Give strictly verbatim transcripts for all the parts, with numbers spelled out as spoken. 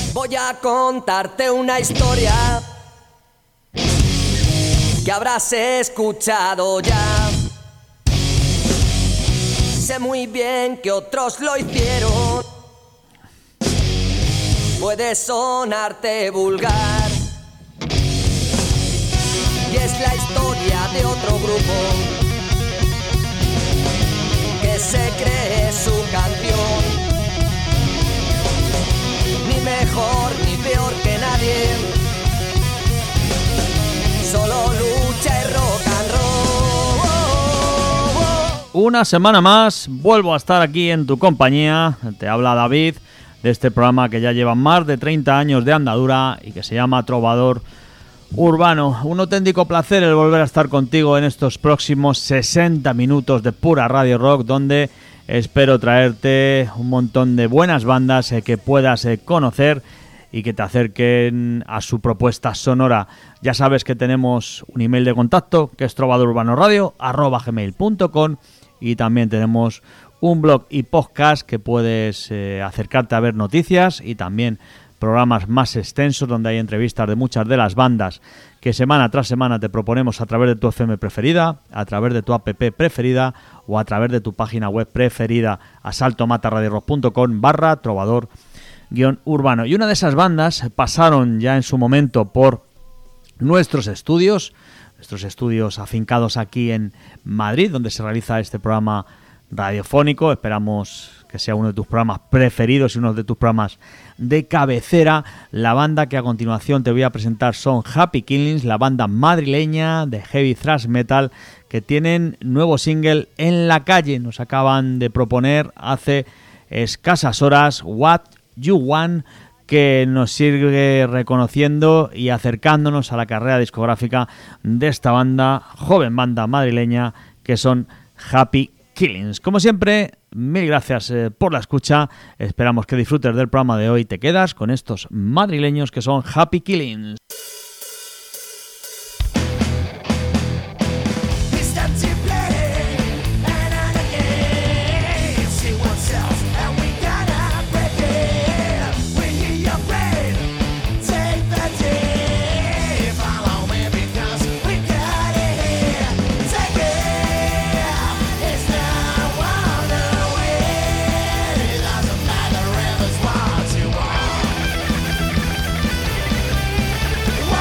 Voy a contarte una historia que habrás escuchado ya. Sé muy bien que otros lo hicieron. Puede sonarte vulgar y es la historia de otro grupo que se cree su canción. Ni mejor ni peor que nadie, solo lucha y rock and roll. Una semana más, vuelvo a estar aquí en tu compañía. Te habla David, de este programa que ya lleva más de treinta años de andadura y que se llama Trovador Urbano. Un auténtico placer el volver a estar contigo en estos próximos sesenta minutos de pura radio rock, donde espero traerte un montón de buenas bandas eh, que puedas eh, conocer y que te acerquen a su propuesta sonora. Ya sabes que tenemos un email de contacto que es trovadorurbanoradio arroba gmail punto com y también tenemos un blog y podcast que puedes eh, acercarte a ver noticias y también programas más extensos donde hay entrevistas de muchas de las bandas que semana tras semana te proponemos a través de tu F M preferida, a través de tu app preferida o a través de tu página web preferida, asaltomataradiorock punto com barra trovador guión urbano. Y una de esas bandas pasaron ya en su momento por nuestros estudios, nuestros estudios afincados aquí en Madrid, donde se realiza este programa radiofónico. Esperamos que sea uno de tus programas preferidos y uno de tus programas de cabecera. La banda que a continuación te voy a presentar son Happy Killings, la banda madrileña de heavy thrash metal que tienen nuevo single En la calle. Nos acaban de proponer hace escasas horas What You Want, que nos sigue reconociendo y acercándonos a la carrera discográfica de esta banda, joven banda madrileña, que son Happy Killings. Como siempre, mil gracias eh, por la escucha. Esperamos que disfrutes del programa de hoy. Te quedas con estos madrileños que son Happy Killings. What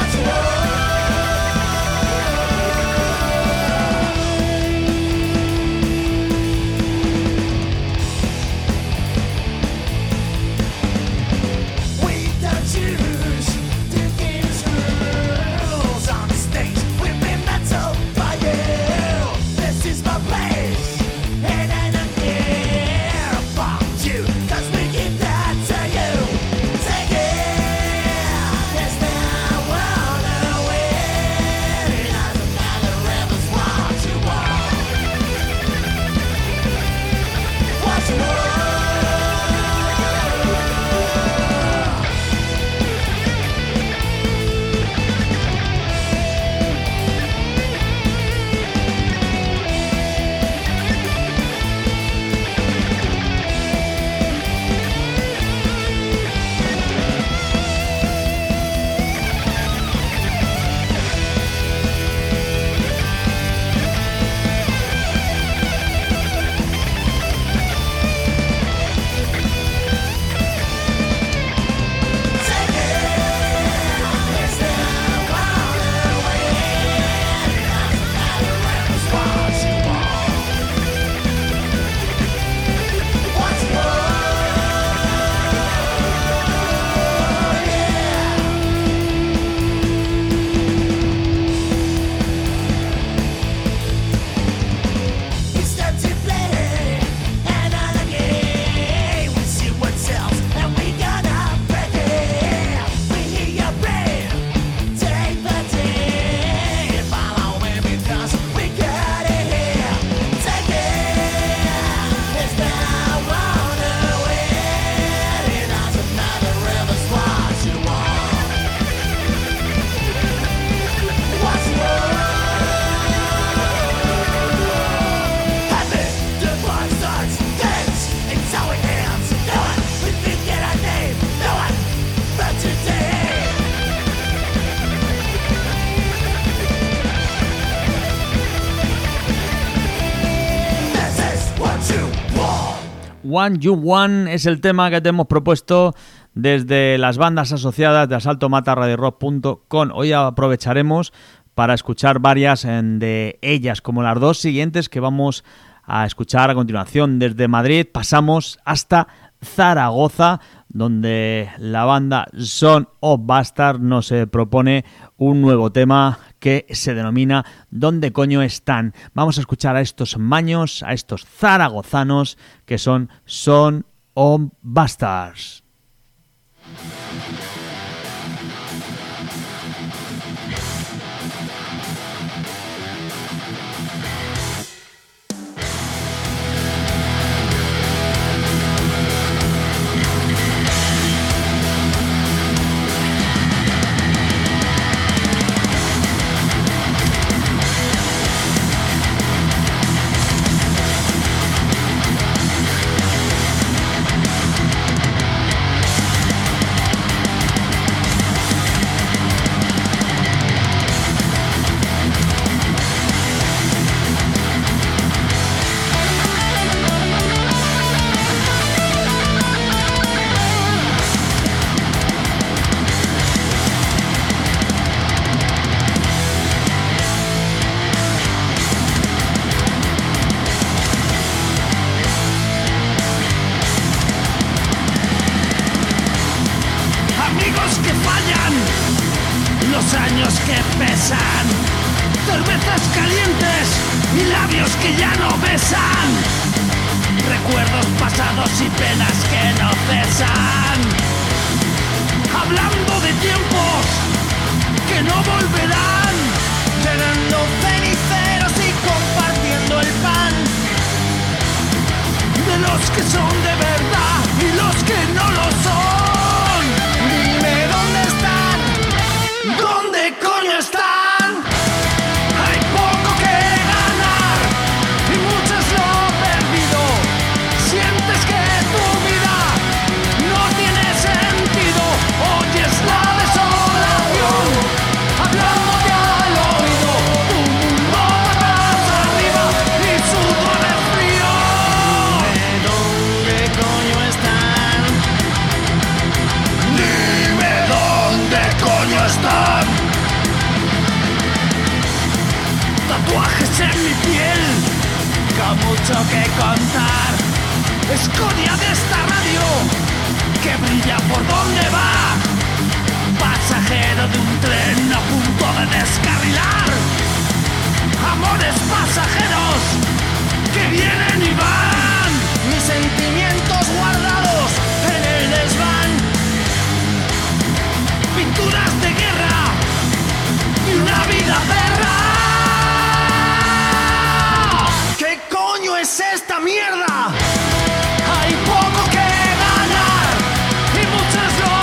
One You One es el tema que te hemos propuesto desde las bandas asociadas de asalto mata radio rock punto com. Hoy aprovecharemos para escuchar varias de ellas, como las dos siguientes que vamos a escuchar a continuación. Desde Madrid pasamos hasta Zaragoza, donde la banda Son of Bastards nos eh, propone un nuevo tema que se denomina ¿Dónde coño están? Vamos a escuchar a estos maños, a estos zaragozanos que son Son of Bastards. Hay poco que ganar y muchos lo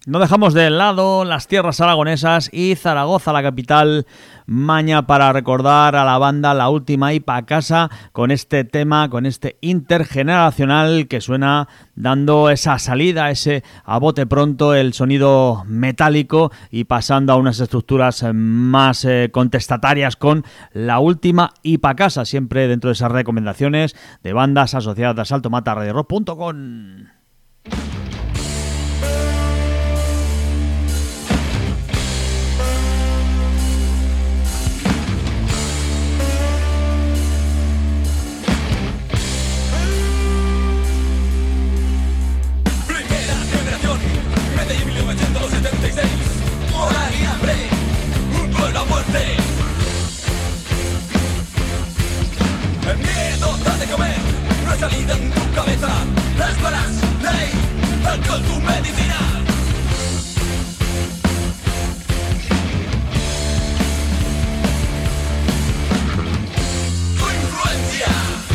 No dejamos de lado las tierras aragonesas y Zaragoza, la capital, maña para recordar a la banda La Última y pa' casa con este tema, con este intergeneracional que suena dando esa salida, ese a bote pronto, el sonido metálico y pasando a unas estructuras más eh, contestatarias con La Última y pa' casa, siempre dentro de esas recomendaciones de bandas asociadas a Salto Mata Radio Rock punto com. El miedo da de comer, no hay salida en tu cabeza. Las balas, ley, alcohol, tu medicina. Tu influencia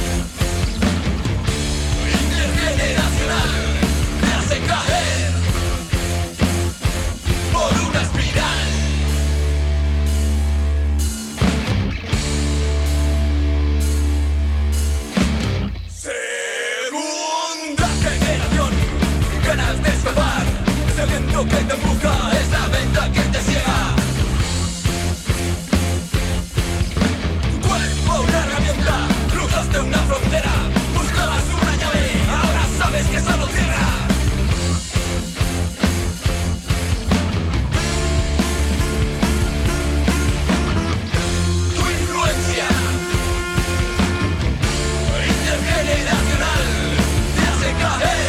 intergeneracional te hace caer por una espiral. Ganas de escapar, es el viento que te empuja, es la venta que te ciega. Tu cuerpo una herramienta, cruzaste una frontera, buscabas una llave, ahora sabes que solo cierra. Tu influencia intergeneracional te hace caer.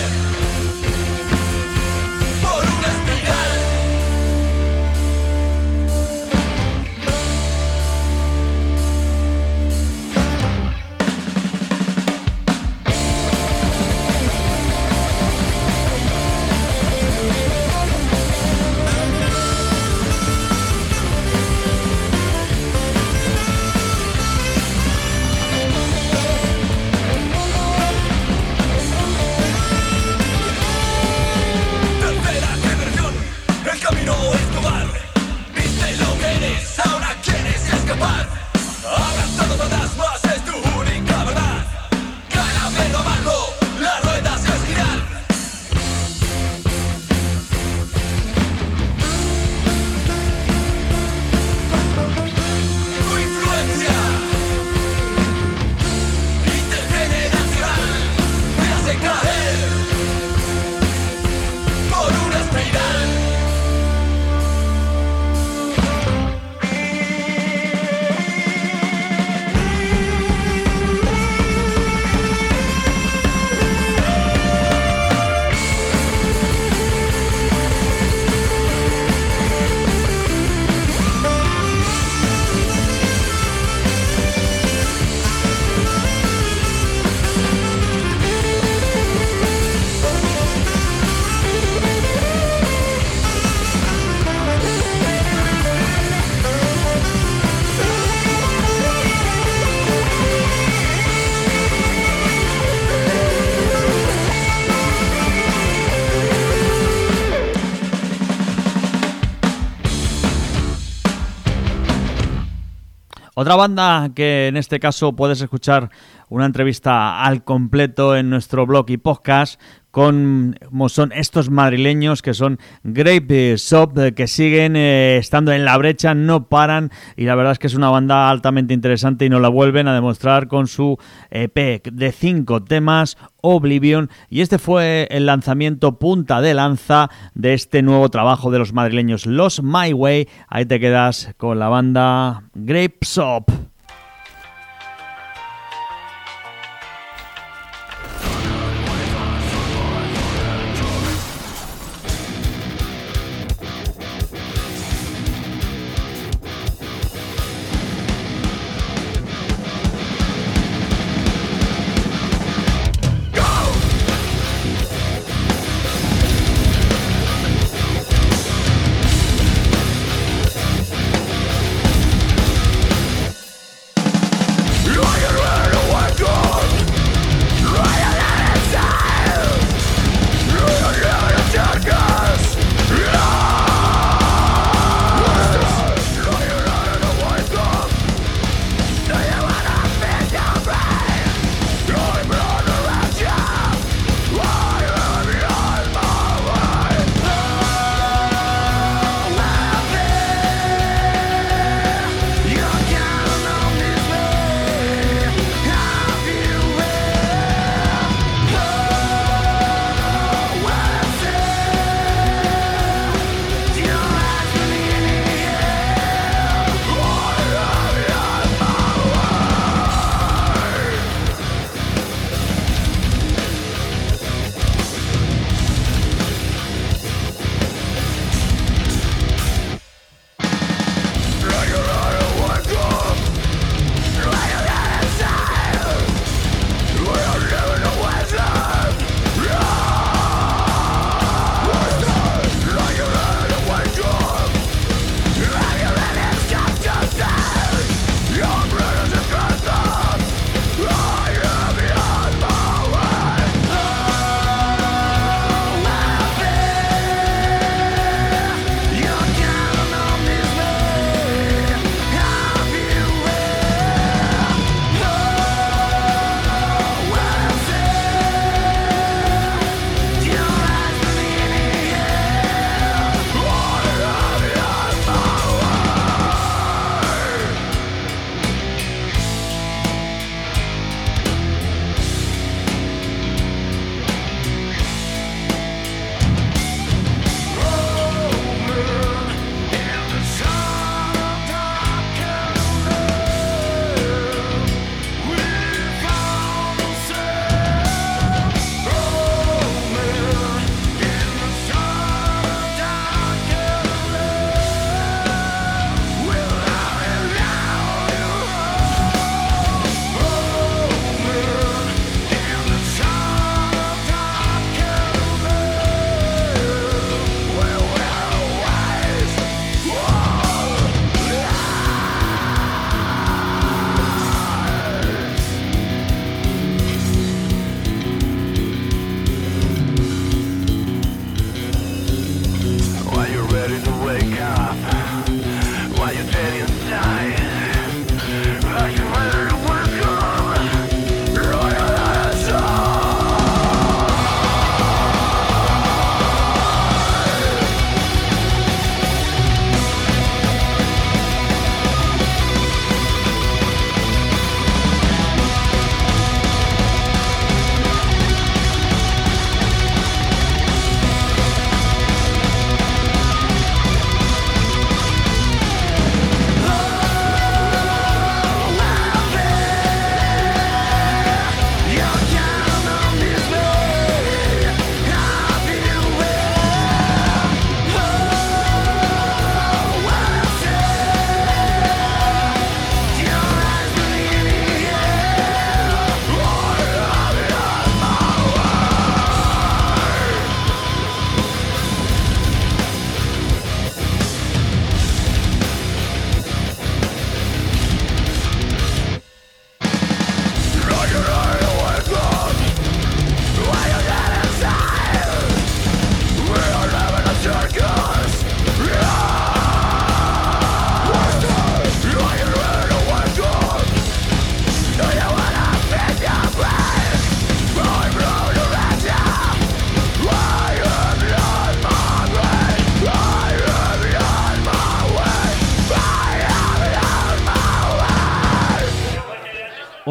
Otra banda que en este caso puedes escuchar una entrevista al completo en nuestro blog y podcast, con, como son estos madrileños que son Grape Shop, que siguen eh, estando en la brecha, no paran, y la verdad es que es una banda altamente interesante y nos la vuelven a demostrar con su E P de cinco temas, Oblivion, y este fue el lanzamiento punta de lanza de este nuevo trabajo de los madrileños, los My Way. Ahí te quedas con la banda Grape Shop.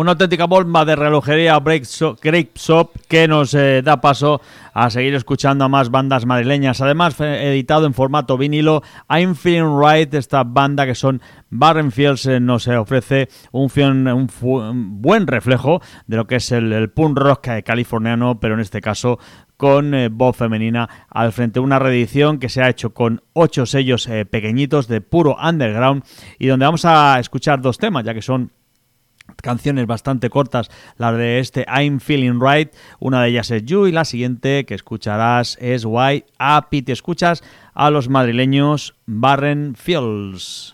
Una auténtica bomba de relojería Break So- Grape Shop que nos eh, da paso a seguir escuchando a más bandas madrileñas. Además, eh, editado en formato vinilo, I'm Feeling Right, esta banda que son Barren Fields, eh, nos eh, ofrece un, fion, un, fu, un buen reflejo de lo que es el, el punk rock californiano, pero en este caso con eh, voz femenina al frente. Una reedición que se ha hecho con ocho sellos eh, pequeñitos de puro underground y donde vamos a escuchar dos temas, ya que son canciones bastante cortas, las de este I'm Feeling Right. Una de ellas es You y la siguiente que escucharás es Why Happy. Te escuchas a los madrileños Barren Fields.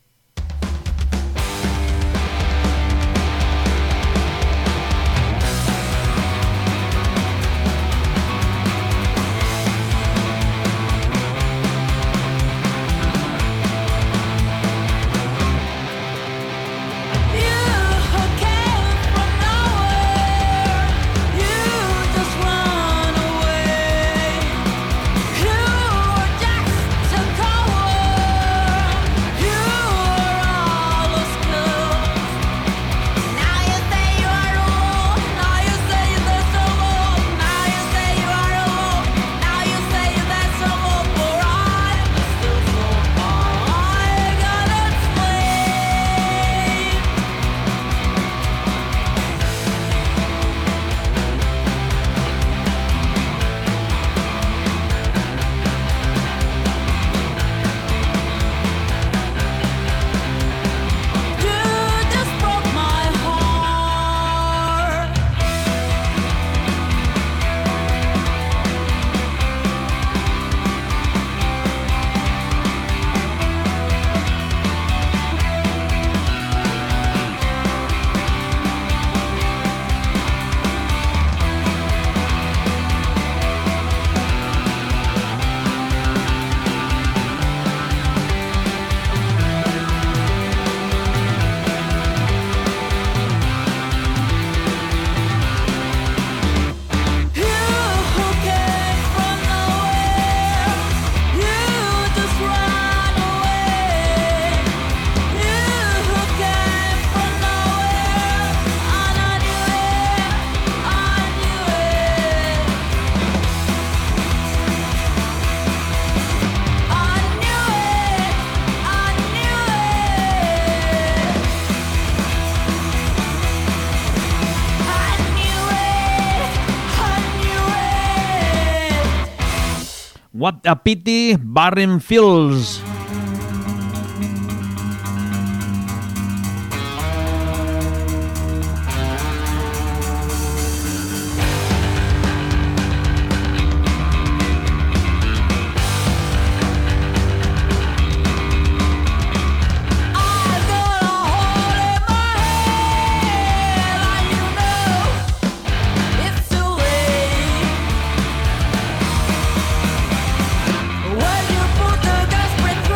What a Pity, Barren Fields. When you put the desperate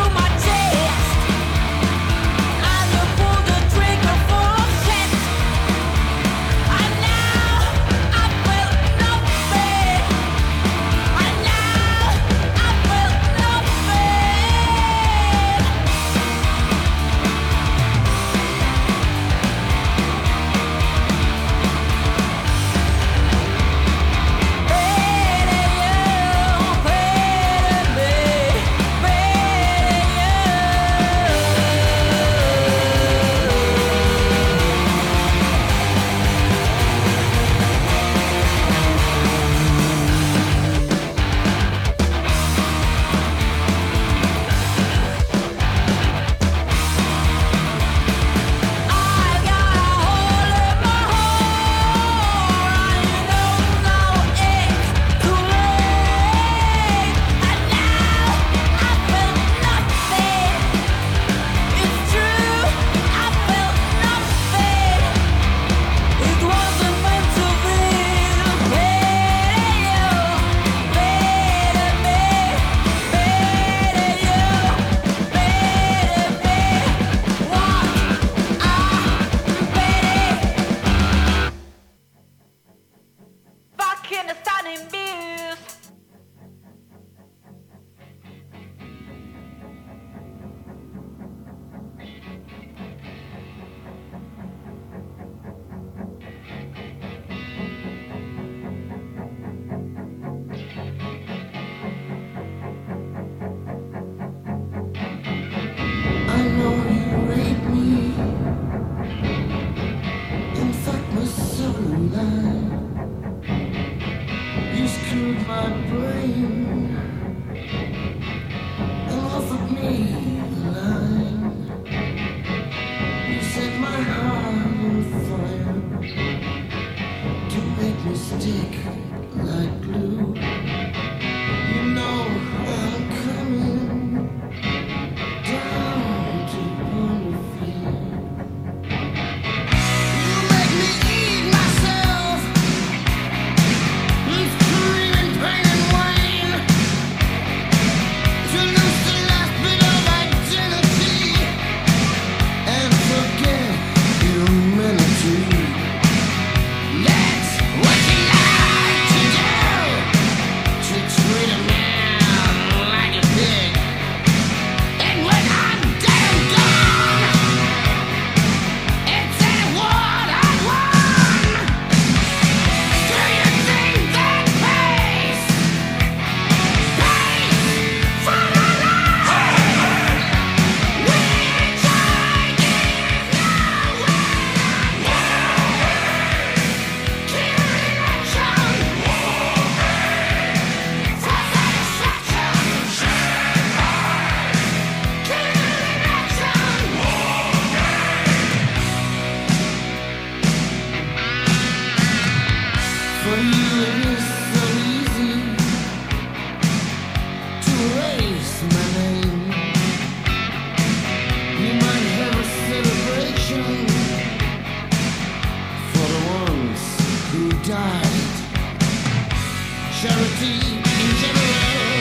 light. Charity in general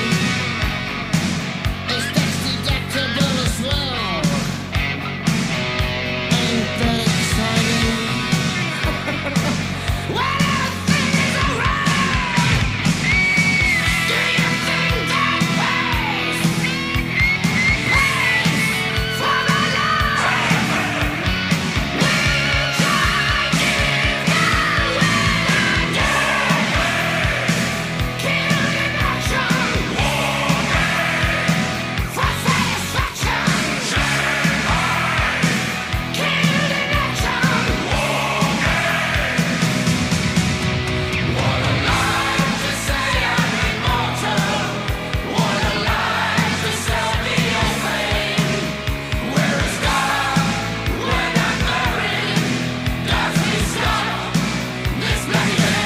is tax deductible as well. Ain't that exciting? What everything is alright. Do you think that pays? Pays for the life. Which I give down when I do. Kill in action. For satisfaction. Kill in action. What a life to say I'm immortal. What a life to sell me your fame. Where is God when I'm buried? Does he stop this bloody game?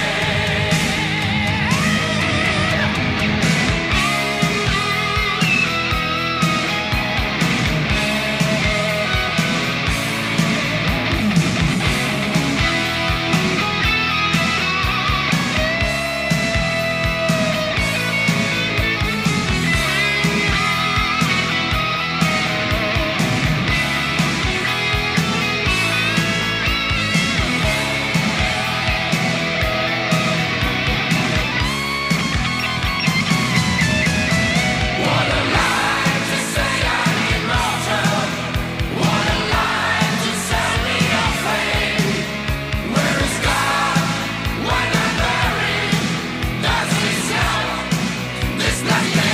What a life to say I'm immortal. What a life to sell me your fame. Where is God when I'm buried? Does he stop this bloody game?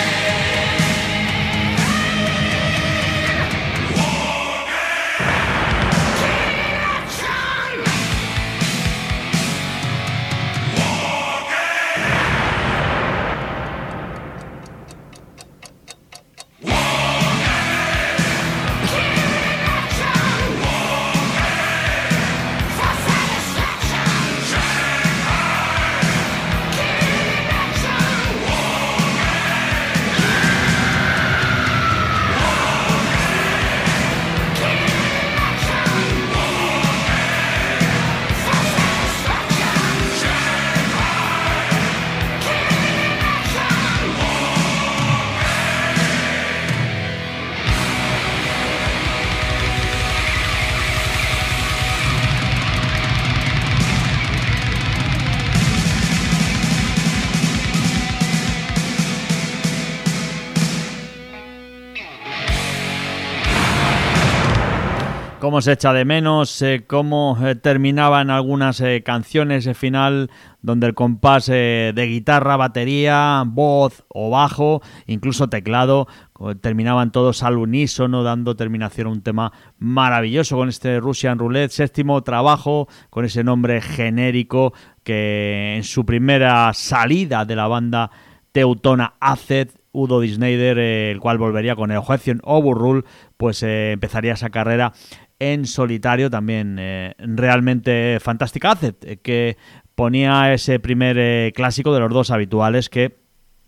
Cómo se echa de menos, eh, cómo eh, terminaban algunas eh, canciones eh, final donde el compás eh, de guitarra, batería, voz o bajo, incluso teclado, co- terminaban todos al unísono, dando terminación a un tema maravilloso con este Russian Roulette, séptimo trabajo con ese nombre genérico que en su primera salida de la banda teutona Acid, Udo Die Schneider, eh, el cual volvería con el Objection Overrule, pues eh, empezaría esa carrera en solitario, también eh, realmente fantástica. Acid, eh, que ponía ese primer eh, clásico de los dos habituales que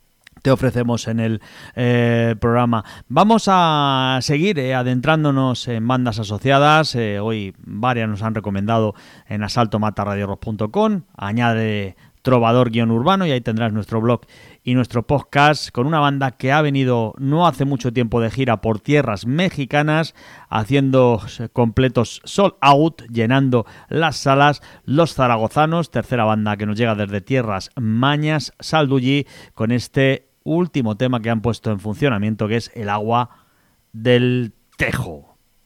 te ofrecemos en el eh, programa. Vamos a seguir eh, adentrándonos en bandas asociadas. Eh, hoy varias nos han recomendado en asalto mata radio rock punto com. Añade Trovador-Urbano y ahí tendrás nuestro blog y nuestro podcast con una banda que ha venido no hace mucho tiempo de gira por tierras mexicanas, haciendo completos sold out, llenando las salas. Los Zaragozanos, tercera banda que nos llega desde tierras mañas, Saldullí, con este último tema que han puesto en funcionamiento, que es El agua del Tejo.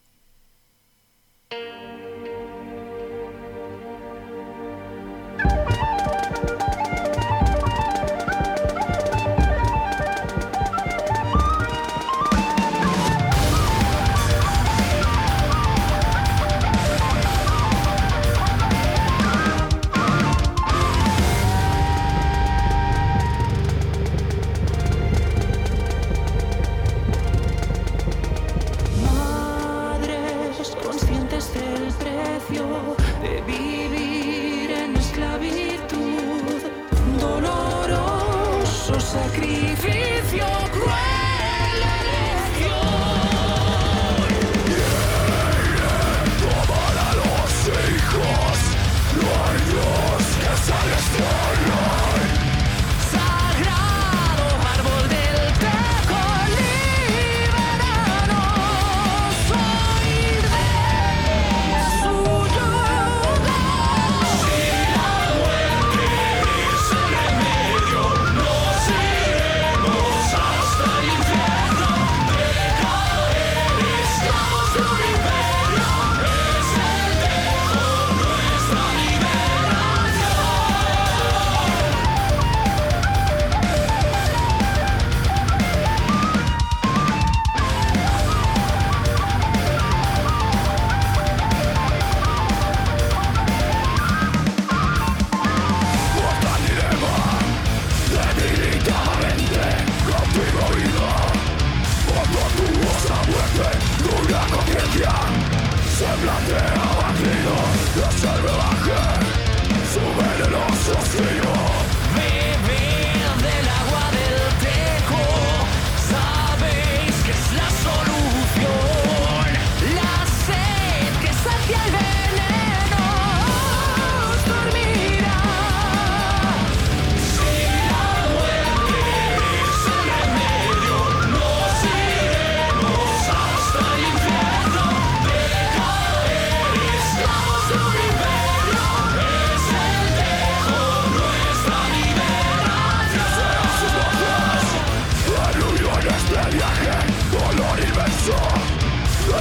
sacrificio, cruel elección. Tomar a los hijos, no hay Dios que sale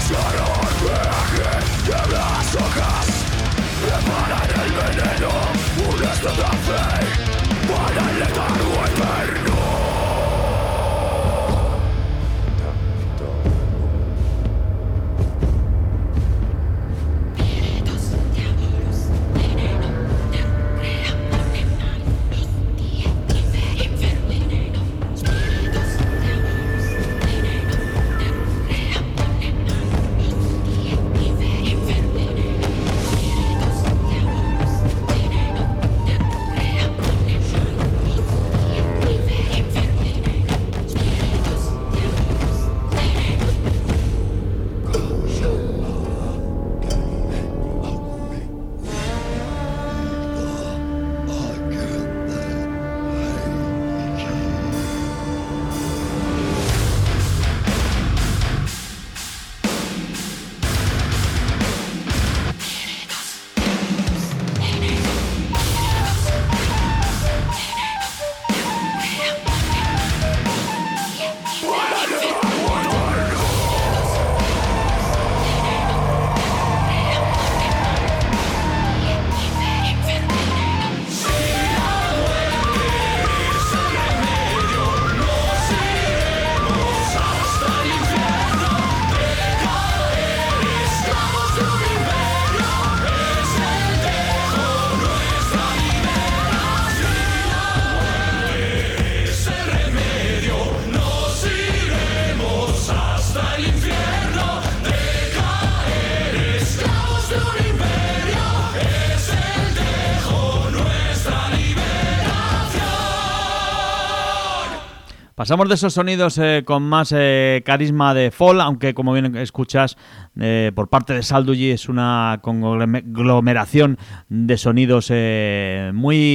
Pasamos de esos sonidos eh, con más eh, carisma de Fall, aunque como bien escuchas eh, por parte de Salduji es una conglomeración de sonidos eh,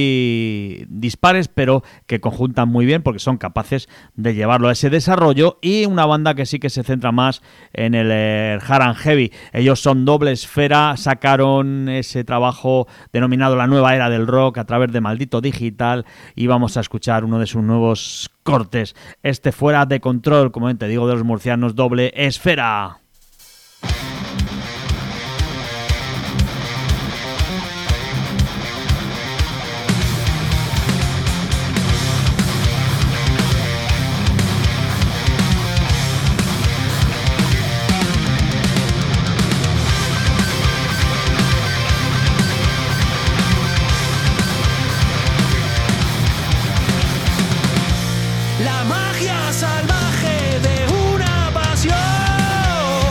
muy dispares, pero que conjuntan muy bien porque son capaces de llevarlo a ese desarrollo, y una banda que sí que se centra más en el, el hard and heavy. Ellos son Doble Esfera, sacaron ese trabajo denominado La Nueva Era del Rock a través de Maldito Digital, y vamos a escuchar uno de sus nuevos cortes, este Fuera de Control, como te digo, de los murcianos Doble Esfera. La magia salvaje de una pasión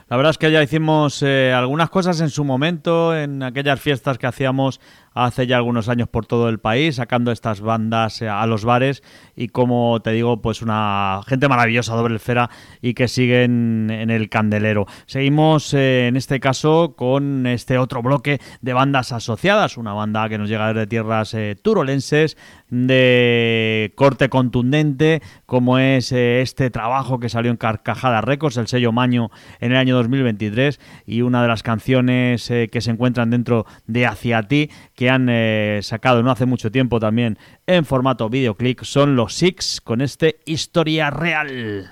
La verdad es que ya hicimos eh, algunas cosas en su momento, en aquellas fiestas que hacíamos hace ya algunos años por todo el país, sacando estas bandas eh, a los bares y, como te digo, pues una gente maravillosa, Doble Esfera, y que siguen en el candelero. Seguimos eh, en este caso con este otro bloque de bandas asociadas, una banda que nos llega desde tierras eh, turolenses, de corte contundente, como es eh, este trabajo que salió en Carcajada Records, el sello Maño, en el año dos mil veintitrés, y una de las canciones eh, que se encuentran dentro de Hacia Ti, que han eh, sacado no hace mucho tiempo también en formato videoclip, son los Six con este Historia Real.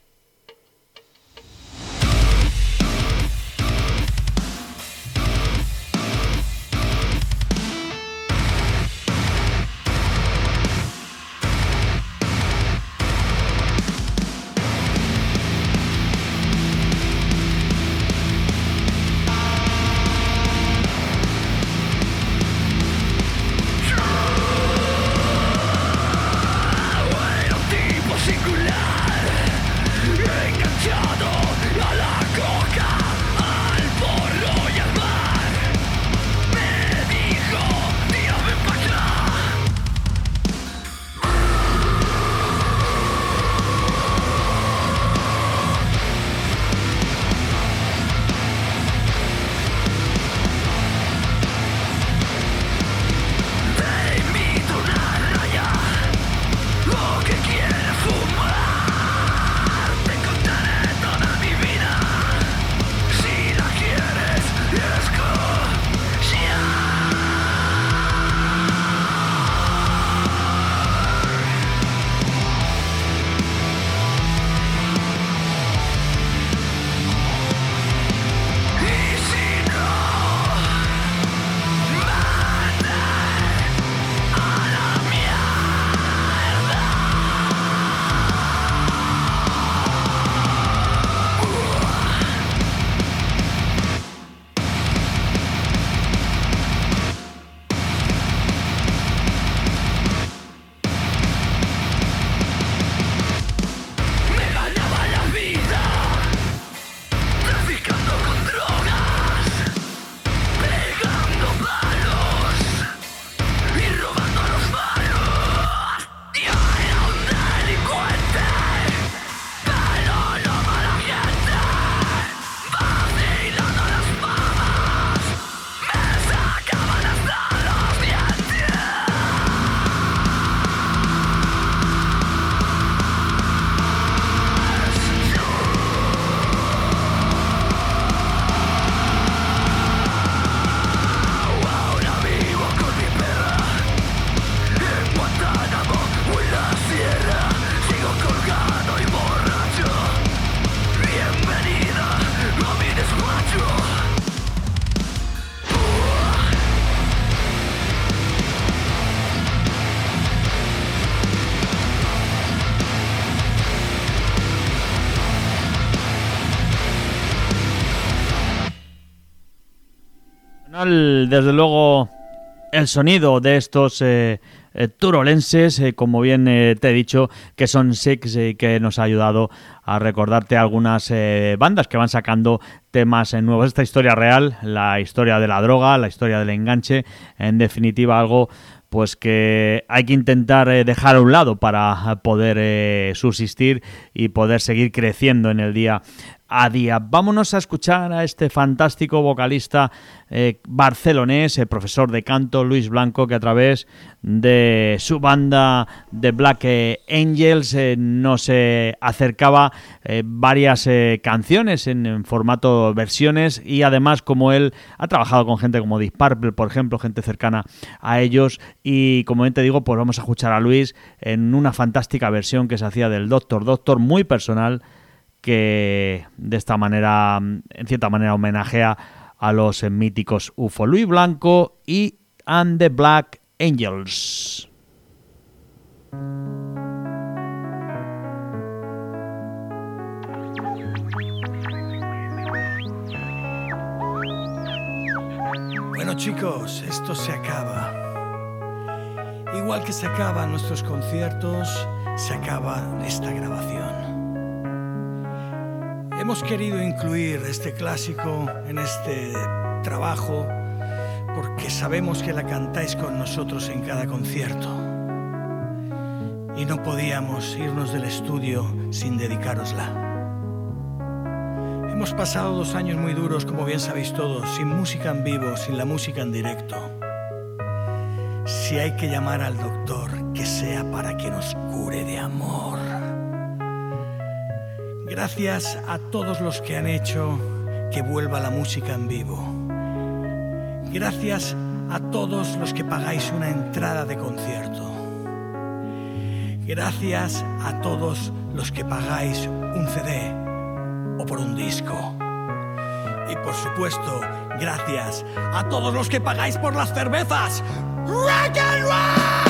Desde luego, el sonido de estos eh, eh, turolenses, eh, como bien eh, te he dicho, que son Six, eh, que nos ha ayudado a recordarte algunas eh, bandas que van sacando temas eh, nuevos. Esta historia real, la historia de la droga, la historia del enganche, en definitiva algo pues que hay que intentar eh, dejar a un lado para poder eh, subsistir y poder seguir creciendo en el día a día. Vámonos a escuchar a este fantástico vocalista eh, barcelonés, eh, profesor de canto, Luis Blanco, que a través de su banda The Black Angels eh, nos eh, acercaba eh, varias eh, canciones en, en formato versiones, y además, como él ha trabajado con gente como Deep Purple, por ejemplo, gente cercana a ellos, y como bien te digo, pues vamos a escuchar a Luis en una fantástica versión que se hacía del Doctor Doctor, muy personal, que de esta manera, en cierta manera, homenajea a los míticos U F O. Luis Blanco y And the Black Angels. Bueno, chicos, esto se acaba. Igual que se acaban nuestros conciertos, se acaba esta grabación. Hemos querido incluir este clásico en este trabajo porque sabemos que la cantáis con nosotros en cada concierto y no podíamos irnos del estudio sin dedicárosla. Hemos pasado dos años muy duros, como bien sabéis todos, sin música en vivo, sin la música en directo. Si hay que llamar al doctor, que sea para que nos cure de amor. Gracias a todos los que han hecho que vuelva la música en vivo. Gracias a todos los que pagáis una entrada de concierto. Gracias a todos los que pagáis un C D o por un disco. Y por supuesto, gracias a todos los que pagáis por las cervezas. Rock and roll!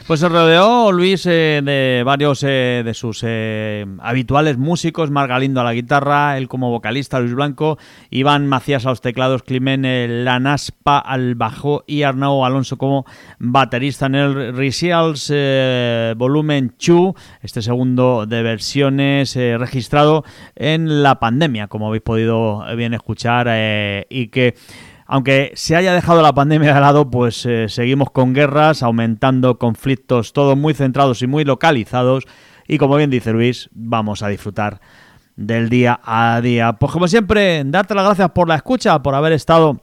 Pues se rodeó Luis eh, de varios eh, de sus eh, habituales músicos, Marc Galindo a la guitarra, él como vocalista, Luis Blanco, Iván Macías a los teclados, Climent eh, Lanaspa al bajo y Arnau Alonso como baterista en el Recials eh, Volumen dos, este segundo de versiones eh, registrado en la pandemia, como habéis podido bien escuchar, eh, y que aunque se haya dejado la pandemia de lado, pues eh, seguimos con guerras, aumentando conflictos, todos muy centrados y muy localizados. Y como bien dice Luis, vamos a disfrutar del día a día. Pues como siempre, darte las gracias por la escucha, por haber estado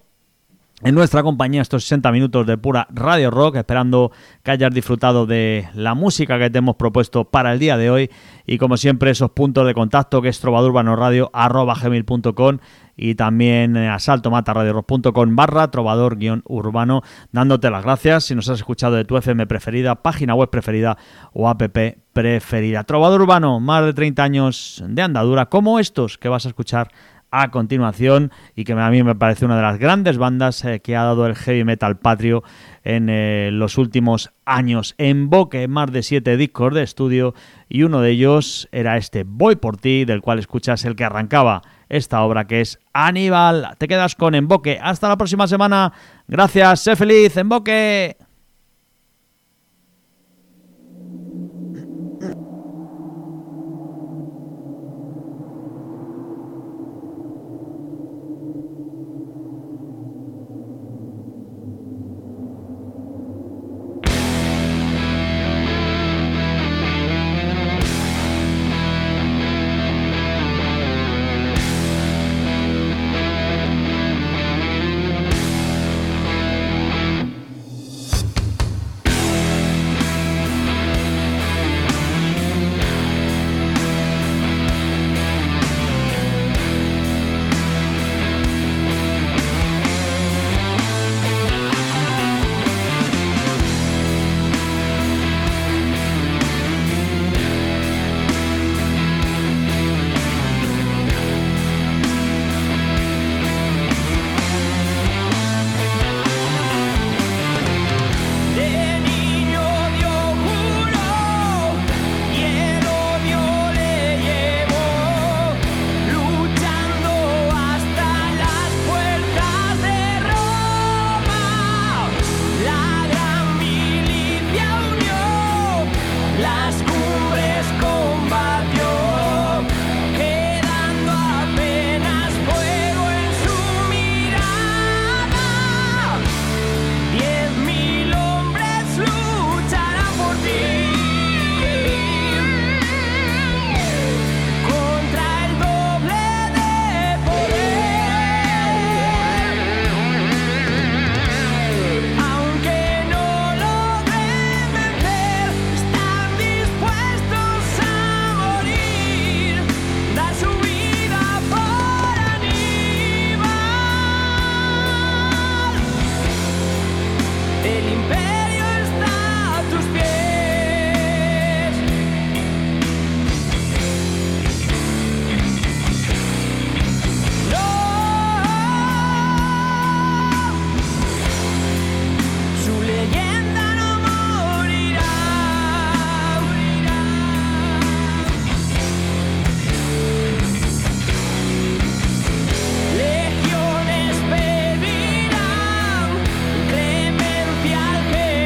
en nuestra compañía estos sesenta minutos de pura radio rock, esperando que hayas disfrutado de la música que te hemos propuesto para el día de hoy. Y como siempre, esos puntos de contacto que es trovadurbanorradio arroba gmail punto com y también asaltomataradiorock.com barra trovador guión urbano, dándote las gracias si nos has escuchado de tu F M preferida, página web preferida o app preferida. Trovador Urbano, más de treinta años de andadura, como estos que vas a escuchar a continuación y que a mí me parece una de las grandes bandas eh, que ha dado el heavy metal patrio en eh, los últimos años. En Boque, más de siete discos de estudio y uno de ellos era este Voy por ti, del cual escuchas el que arrancaba esta obra, que es Aníbal. Te quedas con En Boque. Hasta la próxima semana. Gracias, sé feliz, En Boque. Legiones pedirán clemencia al que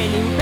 feeling